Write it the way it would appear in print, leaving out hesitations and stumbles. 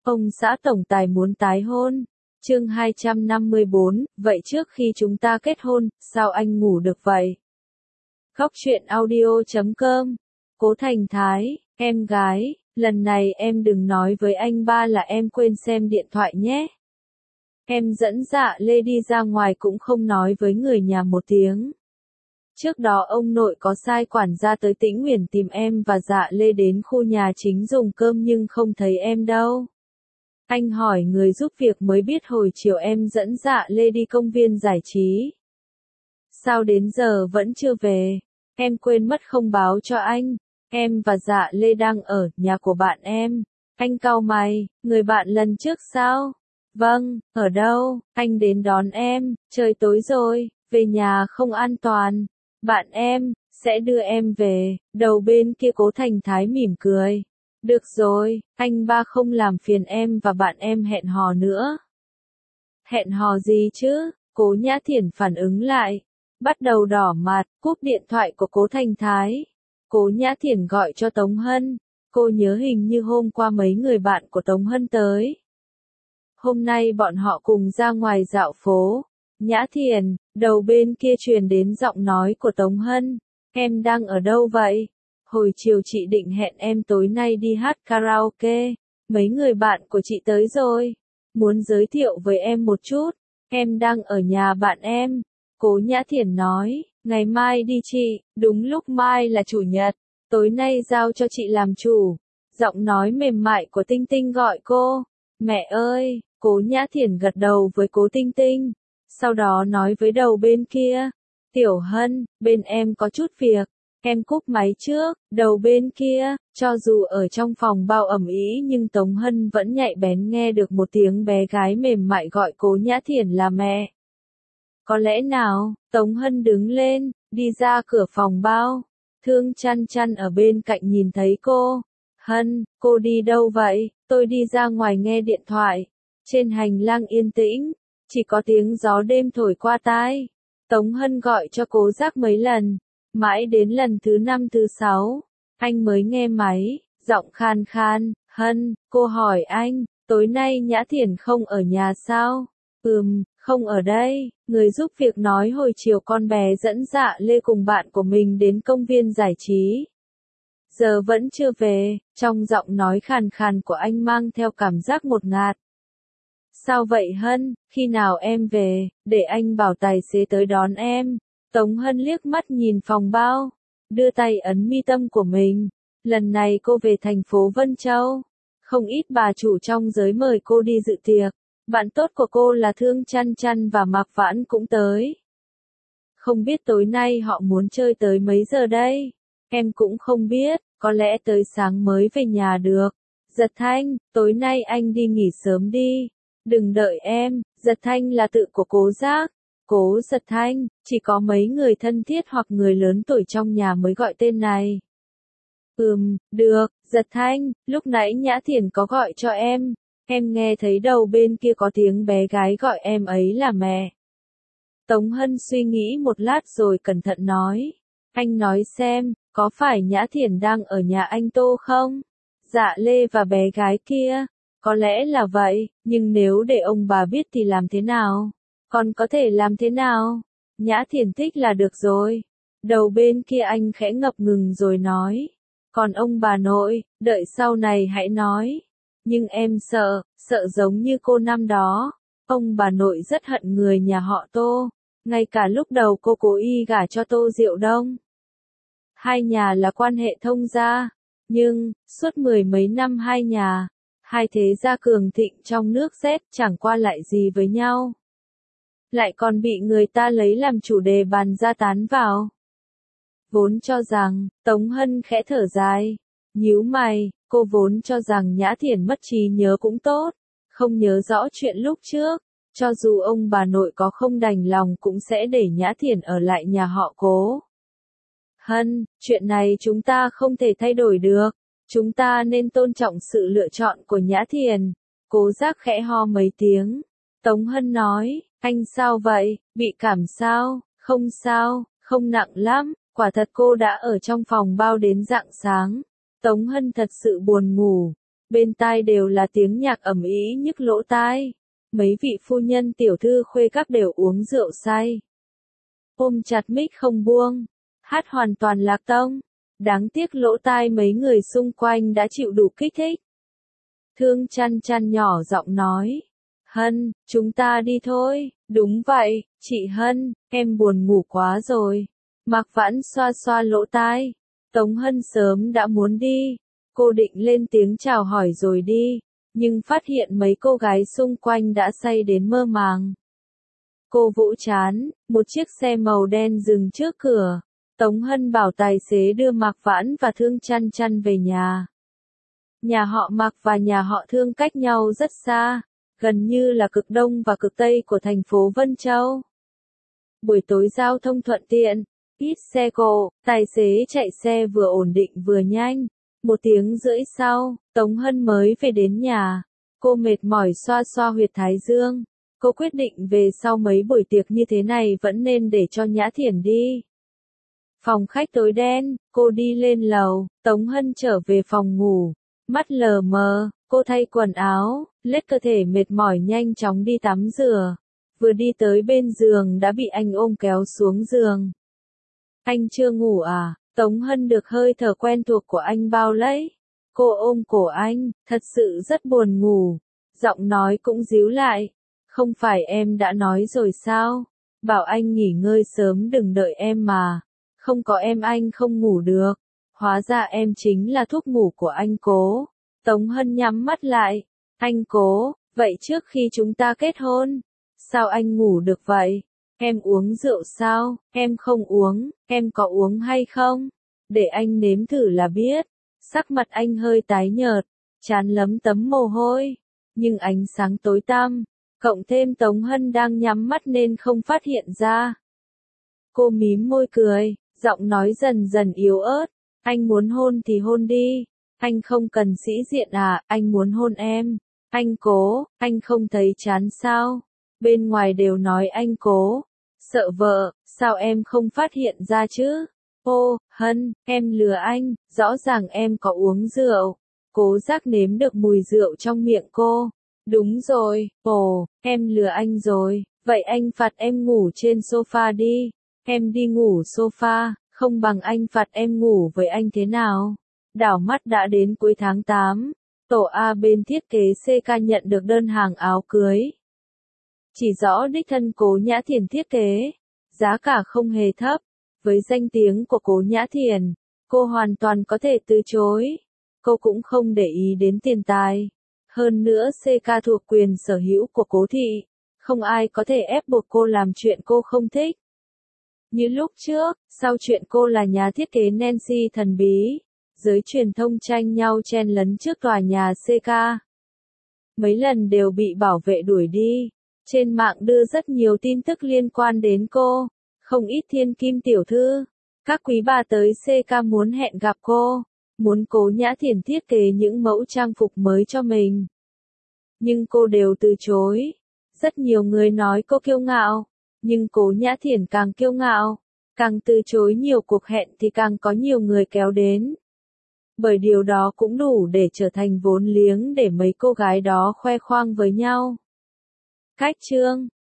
Ông xã tổng tài muốn tái hôn. Chương 254, vậy trước khi chúng ta kết hôn, sao anh ngủ được vậy? Góc truyện audio.com. Cố Thành Thái, em gái, lần này em đừng nói với anh ba là em quên xem điện thoại nhé. Em dẫn Dạ Lê đi ra ngoài cũng không nói với người nhà một tiếng. Trước đó ông nội có sai quản gia tới Tĩnh Uyển tìm em và Dạ Lê đến khu nhà chính dùng cơm nhưng không thấy em đâu. Anh hỏi người giúp việc mới biết hồi chiều em dẫn Dạ Lê đi công viên giải trí. Sao đến giờ vẫn chưa về? Em quên mất không báo cho anh. Em và Dạ Lê đang ở nhà của bạn em. Anh cau mày, người bạn lần trước sao? Vâng, ở đâu? Anh đến đón em, trời tối rồi, về nhà không an toàn. Bạn em sẽ đưa em về. Đầu bên kia Cố Thành Thái mỉm cười. Được rồi, anh ba không làm phiền em và bạn em hẹn hò nữa. Hẹn hò gì chứ? Cố Nhã Thiển phản ứng lại. Bắt đầu đỏ mặt, cúp điện thoại của Cố Thành Thái. Cố Nhã Thiển gọi cho Tống Hân. Cô nhớ hình như hôm qua mấy người bạn của Tống Hân tới. Hôm nay bọn họ cùng ra ngoài dạo phố. Nhã Thiển, đầu bên kia truyền đến giọng nói của Tống Hân. Em đang ở đâu vậy? Hồi chiều chị định hẹn em tối nay đi hát karaoke. Mấy người bạn của chị tới rồi. Muốn giới thiệu với em một chút. Em đang ở nhà bạn em. Cố Nhã Thiển nói, ngày mai đi chị, đúng lúc mai là chủ nhật. Tối nay giao cho chị làm chủ. Giọng nói mềm mại của Tinh Tinh gọi cô. Mẹ ơi, Cố Nhã Thiển gật đầu với Cố Tinh Tinh. Sau đó nói với đầu bên kia. Tiểu Hân, bên em có chút việc. Em cúp máy trước. Đầu bên kia, cho dù ở trong phòng bao ầm ĩ nhưng Tống Hân vẫn nhạy bén nghe được một tiếng bé gái mềm mại gọi Cố Nhã Thiển là mẹ. Có lẽ nào? Tống Hân đứng lên, đi ra cửa phòng bao. Thương Chăn Chăn ở bên cạnh nhìn thấy cô. Hân, cô đi đâu vậy? Tôi đi ra ngoài nghe điện thoại. Trên hành lang yên tĩnh, chỉ có tiếng gió đêm thổi qua tai. Tống Hân gọi cho Cố Giác mấy lần, mãi đến lần thứ 5 thứ 6, anh mới nghe máy, giọng khan khan. Hân, cô hỏi anh, tối nay Nhã Thiển không ở nhà sao? Không ở đây. Người giúp việc nói hồi chiều con bé dẫn Dạ Lê cùng bạn của mình đến công viên giải trí. Giờ vẫn chưa về. Trong giọng nói khàn khàn của anh mang theo cảm giác ngột ngạt. Sao vậy Hân, khi nào em về, để anh bảo tài xế tới đón em. Tống Hân liếc mắt nhìn phòng bao, đưa tay ấn mi tâm của mình. Lần này cô về thành phố Vân Châu. Không ít bà chủ trong giới mời cô đi dự tiệc. Bạn tốt của cô là Thương Chăn Chăn và Mạc Vãn cũng tới. Không biết tối nay họ muốn chơi tới mấy giờ đây? Em cũng không biết, có lẽ tới sáng mới về nhà được. Giật Thanh, tối nay anh đi nghỉ sớm đi. Đừng đợi em. Giật Thanh là tự của Cố Giác. Cố Giật Thanh, chỉ có mấy người thân thiết hoặc người lớn tuổi trong nhà mới gọi tên này. Được, Giật Thanh, lúc nãy Nhã Thiển có gọi cho em. Em nghe thấy đầu bên kia có tiếng bé gái gọi em ấy là mẹ. Tống Hân suy nghĩ một lát rồi cẩn thận nói. Anh nói xem, có phải Nhã Thiển đang ở nhà anh Tô không? Dạ Lê và bé gái kia. Có lẽ là vậy, nhưng nếu để ông bà biết thì làm thế nào? Còn có thể làm thế nào? Nhã Thiển thích là được rồi. Đầu bên kia anh khẽ ngập ngừng rồi nói. Còn ông bà nội, đợi sau này hãy nói. Nhưng em sợ giống như cô năm đó. Ông bà nội rất hận người nhà họ Tô. Ngay cả lúc đầu cô cố ý gả cho Tô Diệu Đông. Hai nhà là quan hệ thông gia. Nhưng, suốt mười mấy năm hai nhà, hai thế gia cường thịnh trong nước Z chẳng qua lại gì với nhau. Lại còn bị người ta lấy làm chủ đề bàn ra tán vào. Vốn cho rằng, Tống Hân khẽ thở dài. Nhíu mày, cô vốn cho rằng Nhã Thiển mất trí nhớ cũng tốt. Không nhớ rõ chuyện lúc trước. Cho dù ông bà nội có không đành lòng cũng sẽ để Nhã Thiển ở lại nhà họ Cố. Hân, chuyện này chúng ta không thể thay đổi được. Chúng ta nên tôn trọng sự lựa chọn của Nhã Thiển. Cố Giác khẽ ho mấy tiếng. Tống Hân nói, anh sao vậy, bị cảm sao? Không sao, không nặng lắm. Quả thật cô đã ở trong phòng bao đến rạng sáng. Tống Hân thật sự buồn ngủ. Bên tai đều là tiếng nhạc ầm ĩ nhức lỗ tai. Mấy vị phu nhân tiểu thư khuê các đều uống rượu say. Ôm chặt mic không buông. Hát hoàn toàn lạc tông. Đáng tiếc lỗ tai mấy người xung quanh đã chịu đủ kích thích. Thương Chăn Chăn nhỏ giọng nói. Hân, chúng ta đi thôi. Đúng vậy, chị Hân, em buồn ngủ quá rồi. Mạc Vãn xoa xoa lỗ tai. Tống Hân sớm đã muốn đi. Cô định lên tiếng chào hỏi rồi đi. Nhưng phát hiện mấy cô gái xung quanh đã say đến mơ màng. Cô vỗ chán, một chiếc xe màu đen dừng trước cửa. Tống Hân bảo tài xế đưa Mạc Vãn và Thương Chăn Chăn về nhà. Nhà họ Mạc và nhà họ Thương cách nhau rất xa, gần như là cực đông và cực tây của thành phố Vân Châu. Buổi tối giao thông thuận tiện, ít xe cộ, tài xế chạy xe vừa ổn định vừa nhanh. 1 tiếng rưỡi sau, Tống Hân mới về đến nhà. Cô mệt mỏi xoa xoa huyệt thái dương. Cô quyết định về sau mấy buổi tiệc như thế này vẫn nên để cho Nhã Thiển đi. Phòng khách tối đen, cô đi lên lầu, Tống Hân trở về phòng ngủ. Mắt lờ mờ, cô thay quần áo, lết cơ thể mệt mỏi nhanh chóng đi tắm rửa. Vừa đi tới bên giường đã bị anh ôm kéo xuống giường. Anh chưa ngủ à? Tống Hân được hơi thở quen thuộc của anh bao lấy. Cô ôm cổ anh, thật sự rất buồn ngủ. Giọng nói cũng díu lại. Không phải em đã nói rồi sao? Bảo anh nghỉ ngơi sớm đừng đợi em mà. Không có em anh không ngủ được. Hóa ra em chính là thuốc ngủ của anh Cố. Tống Hân nhắm mắt lại. Anh Cố, vậy trước khi chúng ta kết hôn, sao anh ngủ được vậy? Em uống rượu sao? Em không uống, em có uống hay không? Để anh nếm thử là biết. Sắc mặt anh hơi tái nhợt, trán lấm tấm mồ hôi, nhưng ánh sáng tối tăm, cộng thêm Tống Hân đang nhắm mắt nên không phát hiện ra. Cô mím môi cười, giọng nói dần dần yếu ớt. Anh muốn hôn thì hôn đi. Anh không cần sĩ diện à, anh muốn hôn em. Anh Cố, anh không thấy chán sao? Bên ngoài đều nói anh Cố. Sợ vợ, sao em không phát hiện ra chứ? Ô, Hân, em lừa anh, rõ ràng em có uống rượu. Cố Giác nếm được mùi rượu trong miệng cô. Đúng rồi, ồ, em lừa anh rồi, vậy anh phạt em ngủ trên sofa đi. Em đi ngủ sofa, không bằng anh phạt em ngủ với anh thế nào? Đảo mắt đã đến cuối tháng 8, tổ A bên thiết kế CK nhận được đơn hàng áo cưới. Chỉ rõ đích thân Cố Nhã Thiển thiết kế, giá cả không hề thấp. Với danh tiếng của Cố Nhã Thiển, cô hoàn toàn có thể từ chối. Cô cũng không để ý đến tiền tài. Hơn nữa CK thuộc quyền sở hữu của Cố thị, không ai có thể ép buộc cô làm chuyện cô không thích. Như lúc trước, sau chuyện cô là nhà thiết kế Nancy thần bí, giới truyền thông tranh nhau chen lấn trước tòa nhà CK. Mấy lần đều bị bảo vệ đuổi đi. Trên mạng đưa rất nhiều tin tức liên quan đến cô. Không ít thiên kim tiểu thư, các quý bà tới CK muốn hẹn gặp cô, muốn Cố Nhã Thiển thiết kế những mẫu trang phục mới cho mình. Nhưng cô đều từ chối. Rất nhiều người nói cô kiêu ngạo, nhưng Cố Nhã Thiển càng kiêu ngạo, càng từ chối nhiều cuộc hẹn thì càng có nhiều người kéo đến. Bởi điều đó cũng đủ để trở thành vốn liếng để mấy cô gái đó khoe khoang với nhau. Cách chương